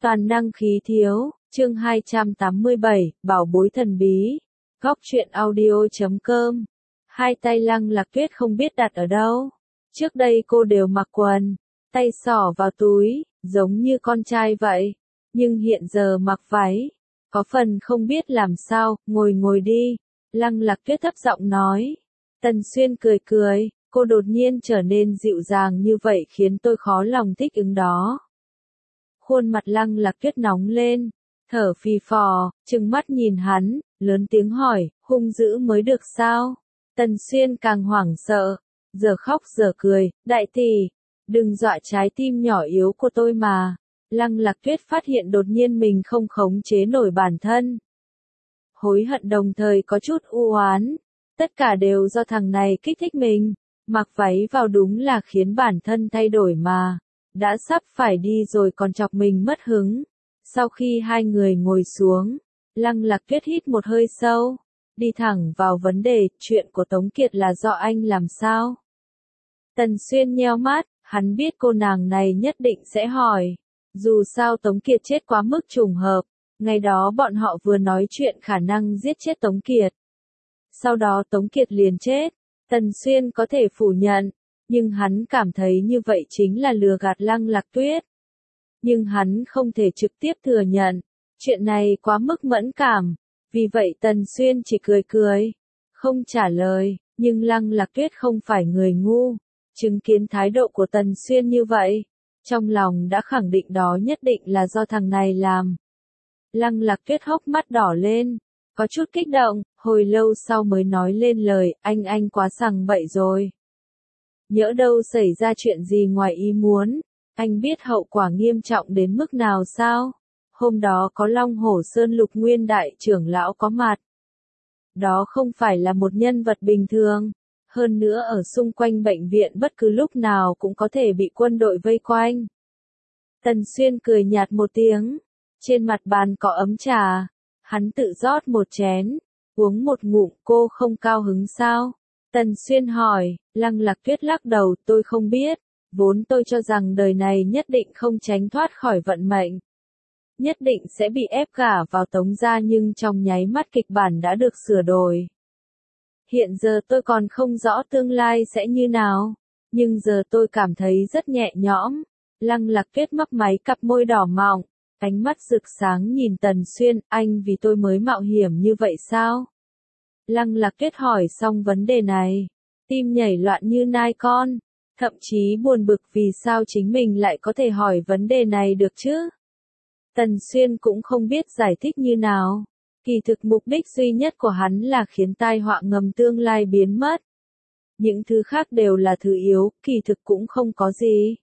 Toàn năng khí thiếu, chương 287, bảo bối thần bí. Góc truyện audio.com. Hai tay Lăng Lạc Tuyết không biết đặt ở đâu. Trước đây cô đều mặc quần, tay xỏ vào túi, giống như con trai vậy. Nhưng hiện giờ mặc váy, có phần không biết làm sao, ngồi đi. Lăng Lạc Tuyết thấp giọng nói. Tần Xuyên cười cười, cô đột nhiên trở nên dịu dàng như vậy khiến tôi khó lòng thích ứng đó. Khuôn mặt Lăng Lạc Tuyết nóng lên, thở phì phò, trừng mắt nhìn hắn, lớn tiếng hỏi, hung dữ mới được sao? Tần Xuyên càng hoảng sợ, giờ khóc giờ cười, đại tỷ, đừng dọa trái tim nhỏ yếu của tôi mà. Lăng Lạc Tuyết phát hiện đột nhiên mình không khống chế nổi bản thân. Hối hận đồng thời có chút u oán, tất cả đều do thằng này kích thích mình, mặc váy vào đúng là khiến bản thân thay đổi mà. Đã sắp phải đi rồi còn chọc mình mất hứng. Sau khi hai người ngồi xuống, Lăng Lạc Tuyết hít một hơi sâu, đi thẳng vào vấn đề, chuyện của Tống Kiệt là do anh làm sao? Tần Xuyên nheo mắt, hắn biết cô nàng này nhất định sẽ hỏi. Dù sao Tống Kiệt chết quá mức trùng hợp, ngày đó bọn họ vừa nói chuyện khả năng giết chết Tống Kiệt. Sau đó Tống Kiệt liền chết, Tần Xuyên có thể phủ nhận. Nhưng hắn cảm thấy như vậy chính là lừa gạt Lăng Lạc Tuyết. Nhưng hắn không thể trực tiếp thừa nhận, chuyện này quá mức mẫn cảm, vì vậy Tần Xuyên chỉ cười cười, không trả lời, nhưng Lăng Lạc Tuyết không phải người ngu, chứng kiến thái độ của Tần Xuyên như vậy, trong lòng đã khẳng định đó nhất định là do thằng này làm. Lăng Lạc Tuyết hốc mắt đỏ lên, có chút kích động, hồi lâu sau mới nói lên lời, anh quá sằng bậy rồi. Nhỡ đâu xảy ra chuyện gì ngoài ý muốn, anh biết hậu quả nghiêm trọng đến mức nào sao? Hôm đó có Long Hổ Sơn Lục Nguyên đại trưởng lão có mặt. Đó không phải là một nhân vật bình thường, hơn nữa ở xung quanh bệnh viện bất cứ lúc nào cũng có thể bị quân đội vây quanh. Tần Xuyên cười nhạt một tiếng, trên mặt bàn có ấm trà, hắn tự rót một chén, uống một ngụm, cô không cao hứng sao? Tần Xuyên hỏi, Lăng Lạc Tuyết lắc đầu, tôi không biết, vốn tôi cho rằng đời này nhất định không tránh thoát khỏi vận mệnh. Nhất định sẽ bị ép gả vào Tống gia nhưng trong nháy mắt kịch bản đã được sửa đổi. Hiện giờ tôi còn không rõ tương lai sẽ như nào, nhưng giờ tôi cảm thấy rất nhẹ nhõm. Lăng Lạc Tuyết mấp máy cặp môi đỏ mọng, ánh mắt rực sáng nhìn Tần Xuyên, anh vì tôi mới mạo hiểm như vậy sao? Lăng Lạc Tuyết hỏi xong vấn đề này, tim nhảy loạn như nai con, thậm chí buồn bực vì sao chính mình lại có thể hỏi vấn đề này được chứ. Tần Xuyên cũng không biết giải thích như nào, kỳ thực mục đích duy nhất của hắn là khiến tai họa ngầm tương lai biến mất. Những thứ khác đều là thứ yếu, kỳ thực cũng không có gì.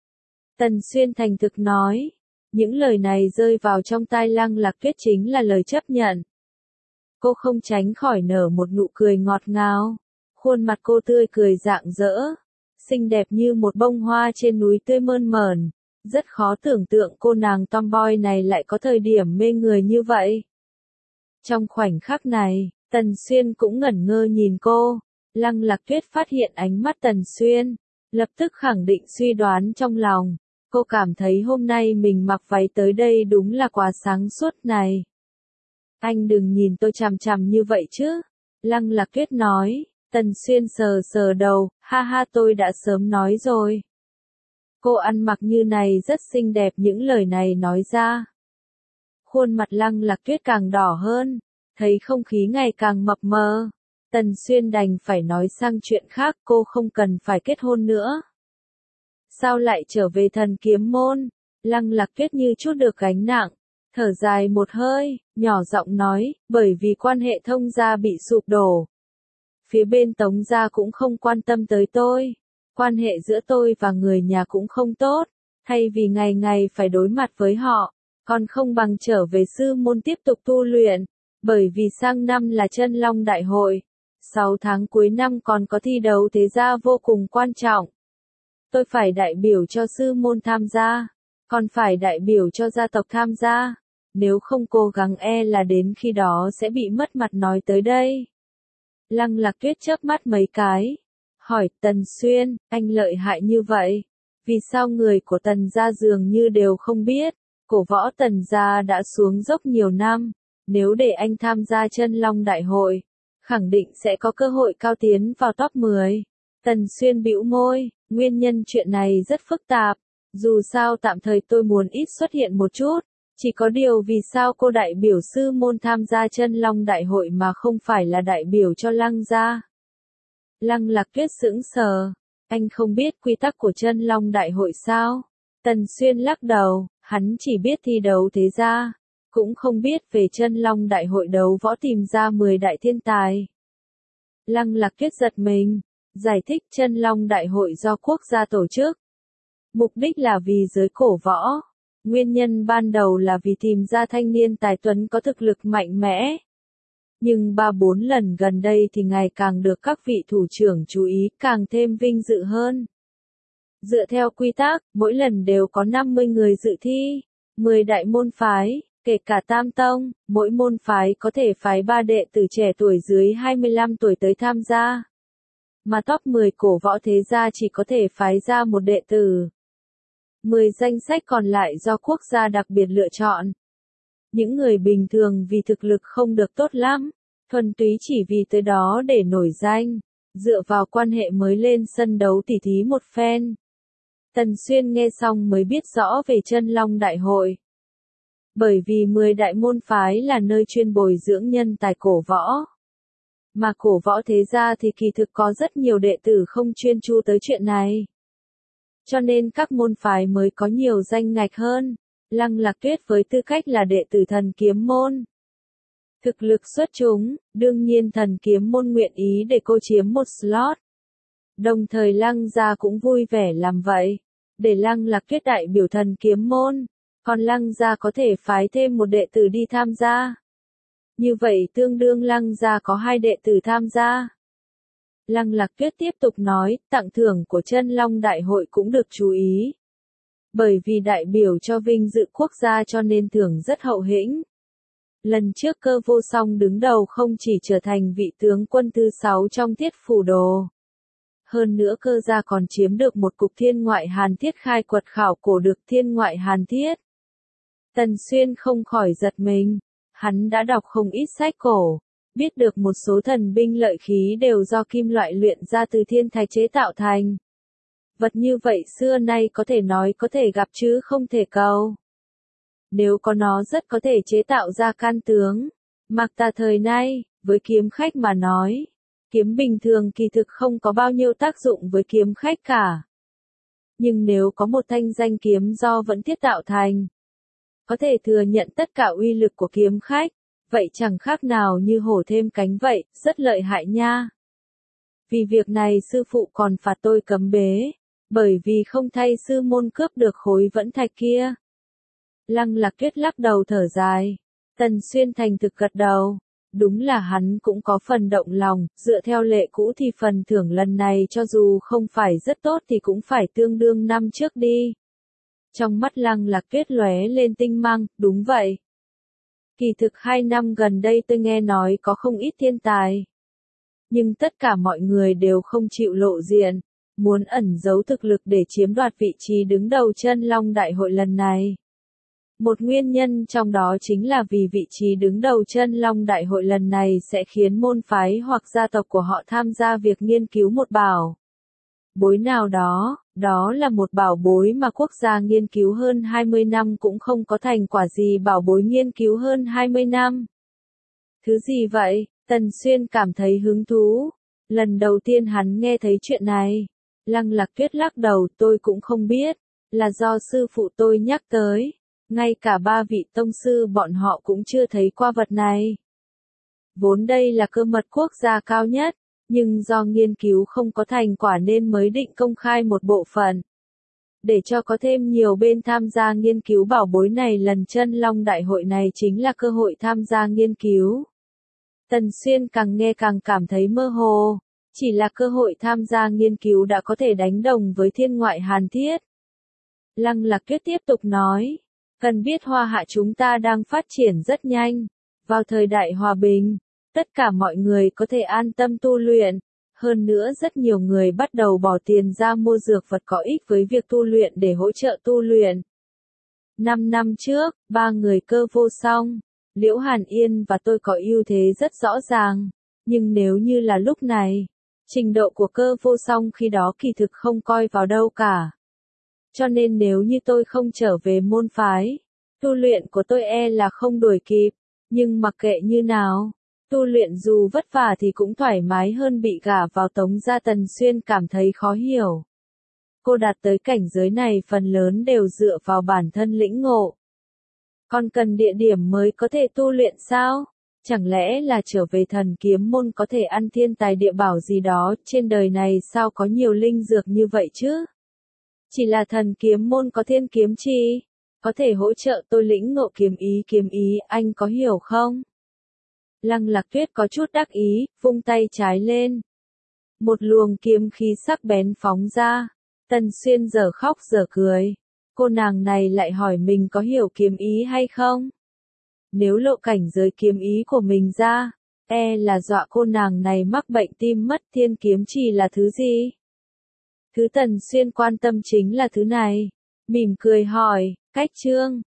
Tần Xuyên thành thực nói, những lời này rơi vào trong tai Lăng Lạc Tuyết chính là lời chấp nhận. Cô không tránh khỏi nở một nụ cười ngọt ngào, khuôn mặt cô tươi cười rạng rỡ, xinh đẹp như một bông hoa trên núi tươi mơn mởn, rất khó tưởng tượng cô nàng tomboy này lại có thời điểm mê người như vậy. Trong khoảnh khắc này, Tần Xuyên cũng ngẩn ngơ nhìn cô, Lăng Lạc Tuyết phát hiện ánh mắt Tần Xuyên, lập tức khẳng định suy đoán trong lòng, cô cảm thấy hôm nay mình mặc váy tới đây đúng là quá sáng suốt này. Anh đừng nhìn tôi chằm chằm như vậy chứ. Lăng Lạc Tuyết nói, Tần Xuyên sờ sờ đầu, ha ha tôi đã sớm nói rồi. Cô ăn mặc như này rất xinh đẹp những lời này nói ra. Khuôn mặt Lăng Lạc Tuyết càng đỏ hơn, thấy không khí ngày càng mập mờ. Tần Xuyên đành phải nói sang chuyện khác, cô không cần phải kết hôn nữa. Sao lại trở về Thần Kiếm Môn? Lăng Lạc Tuyết như chút được gánh nặng. Thở dài một hơi, nhỏ giọng nói, bởi vì quan hệ Thông gia bị sụp đổ. Phía bên Tống gia cũng không quan tâm tới tôi. Quan hệ giữa tôi và người nhà cũng không tốt. Thay vì ngày ngày phải đối mặt với họ, còn không bằng trở về sư môn tiếp tục tu luyện. Bởi vì sang năm là Chân Long Đại hội. 6 tháng cuối năm còn có thi đấu thế gia vô cùng quan trọng. Tôi phải đại biểu cho sư môn tham gia. Còn phải đại biểu cho gia tộc tham gia. Nếu không cố gắng là đến khi đó sẽ bị mất mặt nói tới đây. Lăng Lạc Tuyết chớp mắt mấy cái. Hỏi Tần Xuyên, anh lợi hại như vậy. Vì sao người của Tần gia dường như đều không biết. Cổ võ Tần gia đã xuống dốc nhiều năm, nếu để anh tham gia Chân Long Đại hội, khẳng định sẽ có cơ hội cao tiến vào top 10. Tần Xuyên bĩu môi, nguyên nhân chuyện này rất phức tạp, dù sao tạm thời tôi muốn ít xuất hiện một chút, chỉ có điều vì sao cô đại biểu sư môn tham gia Chân Long Đại hội mà không phải là đại biểu cho Lăng gia. Lăng Lạc Tuyết sững sờ, anh không biết quy tắc của Chân Long Đại hội sao? Tần Xuyên lắc đầu, hắn chỉ biết thi đấu thế gia, cũng không biết về Chân Long Đại hội đấu võ tìm ra 10 đại thiên tài. Lăng Lạc Tuyết giật mình, giải thích Chân Long Đại hội do quốc gia tổ chức. Mục đích là vì giới cổ võ. Nguyên nhân ban đầu là vì tìm ra thanh niên tài tuấn có thực lực mạnh mẽ. Nhưng 3-4 lần gần đây thì ngày càng được các vị thủ trưởng chú ý, càng thêm vinh dự hơn. Dựa theo quy tắc, mỗi lần đều có 50 người dự thi, 10 đại môn phái, kể cả Tam Tông, mỗi môn phái có thể phái 3 đệ tử trẻ tuổi dưới 25 tuổi tới tham gia. Mà top 10 cổ võ thế gia chỉ có thể phái ra một đệ tử. 10 danh sách còn lại do quốc gia đặc biệt lựa chọn. Những người bình thường vì thực lực không được tốt lắm, thuần túy chỉ vì tới đó để nổi danh, dựa vào quan hệ mới lên sân đấu tỉ thí một phen. Tần Xuyên nghe xong mới biết rõ về Chân Long Đại hội. Bởi vì 10 đại môn phái là nơi chuyên bồi dưỡng nhân tài cổ võ. Mà cổ võ thế gia thì kỳ thực có rất nhiều đệ tử không chuyên chú tới chuyện này. Cho nên các môn phái mới có nhiều danh ngạch hơn. Lăng Lạc Tuyết với tư cách là đệ tử Thần Kiếm môn. Thực lực xuất chúng, đương nhiên Thần Kiếm môn nguyện ý để cô chiếm một slot. Đồng thời Lăng gia cũng vui vẻ làm vậy, để Lăng Lạc Tuyết đại biểu Thần Kiếm môn, còn Lăng gia có thể phái thêm một đệ tử đi tham gia. Như vậy tương đương Lăng gia có 2 đệ tử tham gia. Lăng Lạc Tuyết tiếp tục nói, tặng thưởng của Chân Long Đại hội cũng được chú ý. Bởi vì đại biểu cho vinh dự quốc gia cho nên thưởng rất hậu hĩnh. Lần trước Cơ Vô Song đứng đầu không chỉ trở thành vị tướng quân thứ 6 trong Thiết Phủ Đồ. Hơn nữa Cơ gia còn chiếm được một cục Thiên Ngoại Hàn Thiết khai quật khảo cổ được Thiên Ngoại Hàn Thiết. Tần Xuyên không khỏi giật mình, hắn đã đọc không ít sách cổ, biết được một số thần binh lợi khí đều do kim loại luyện ra từ thiên thạch chế tạo thành. Vật như vậy xưa nay có thể nói có thể gặp chứ không thể cầu. Nếu có nó rất có thể chế tạo ra can tướng. Mặc ta thời nay, với kiếm khách mà nói, kiếm bình thường kỳ thực không có bao nhiêu tác dụng với kiếm khách cả. Nhưng nếu có một thanh danh kiếm do vẫn thiết tạo thành, có thể thừa nhận tất cả uy lực của kiếm khách, vậy chẳng khác nào như hổ thêm cánh vậy, rất lợi hại nha. Vì việc này sư phụ còn phạt tôi cấm bế, bởi vì không thay sư môn cướp được khối vẫn thạch kia. Lăng Lạc Tuyết lắc đầu thở dài, Tần Xuyên thành thực gật đầu, đúng là hắn cũng có phần động lòng, dựa theo lệ cũ thì phần thưởng lần này cho dù không phải rất tốt thì cũng phải tương đương năm trước đi. Trong mắt Lăng Lạc Tuyết lóe lên tinh mang, đúng vậy. Kỳ thực 2 năm gần đây tôi nghe nói có không ít thiên tài. Nhưng tất cả mọi người đều không chịu lộ diện, muốn ẩn giấu thực lực để chiếm đoạt vị trí đứng đầu Chân Long Đại hội lần này. Một nguyên nhân trong đó chính là vì vị trí đứng đầu Chân Long Đại hội lần này sẽ khiến môn phái hoặc gia tộc của họ tham gia việc nghiên cứu một bảo bối nào đó, đó là một bảo bối mà quốc gia nghiên cứu hơn 20 năm cũng không có thành quả gì. Bảo bối nghiên cứu hơn 20 năm. Thứ gì vậy? Tần Xuyên cảm thấy hứng thú. Lần đầu tiên hắn nghe thấy chuyện này. Lăng Lạc Tuyết lắc đầu, tôi cũng không biết, là do sư phụ tôi nhắc tới. Ngay cả 3 vị tông sư bọn họ cũng chưa thấy qua vật này. Vốn đây là cơ mật quốc gia cao nhất, nhưng do nghiên cứu không có thành quả nên mới định công khai một bộ phận. Để cho có thêm nhiều bên tham gia nghiên cứu bảo bối này, lần Chân Long Đại hội này chính là cơ hội tham gia nghiên cứu. Tần Xuyên càng nghe càng cảm thấy mơ hồ, chỉ là cơ hội tham gia nghiên cứu đã có thể đánh đồng với Thiên Ngoại Hàn Thiết. Lăng Lạc Tuyết tiếp tục nói, cần biết Hoa Hạ chúng ta đang phát triển rất nhanh, vào thời đại hòa bình, tất cả mọi người có thể an tâm tu luyện, hơn nữa rất nhiều người bắt đầu bỏ tiền ra mua dược vật có ích với việc tu luyện để hỗ trợ tu luyện. 5 năm trước, ba người Cơ Vô Song, Liễu Hàn Yên và tôi có ưu thế rất rõ ràng, nhưng nếu như là lúc này, trình độ của Cơ Vô Song khi đó kỳ thực không coi vào đâu cả. Cho nên nếu như tôi không trở về môn phái, tu luyện của tôi là không đuổi kịp, nhưng mặc kệ như nào, tu luyện dù vất vả thì cũng thoải mái hơn bị gả vào Tống gia. Tần Xuyên cảm thấy khó hiểu. Cô đạt tới cảnh giới này phần lớn đều dựa vào bản thân lĩnh ngộ. Còn cần địa điểm mới có thể tu luyện sao? Chẳng lẽ là trở về Thần Kiếm môn có thể ăn thiên tài địa bảo gì đó, trên đời này sao có nhiều linh dược như vậy chứ? Chỉ là Thần Kiếm môn có Thiên Kiếm Chi, có thể hỗ trợ tôi lĩnh ngộ kiếm ý, anh có hiểu không? Lăng Lạc Tuyết có chút đắc ý, vung tay trái lên. Một luồng kiếm khí sắc bén phóng ra. Tần Xuyên giờ khóc giờ cười. Cô nàng này lại hỏi mình có hiểu kiếm ý hay không? Nếu lộ cảnh giới kiếm ý của mình ra, là dọa cô nàng này mắc bệnh tim mất. Thiên kiếm chỉ là thứ gì? Thứ Tần Xuyên quan tâm chính là thứ này. Mỉm cười hỏi, cách chương.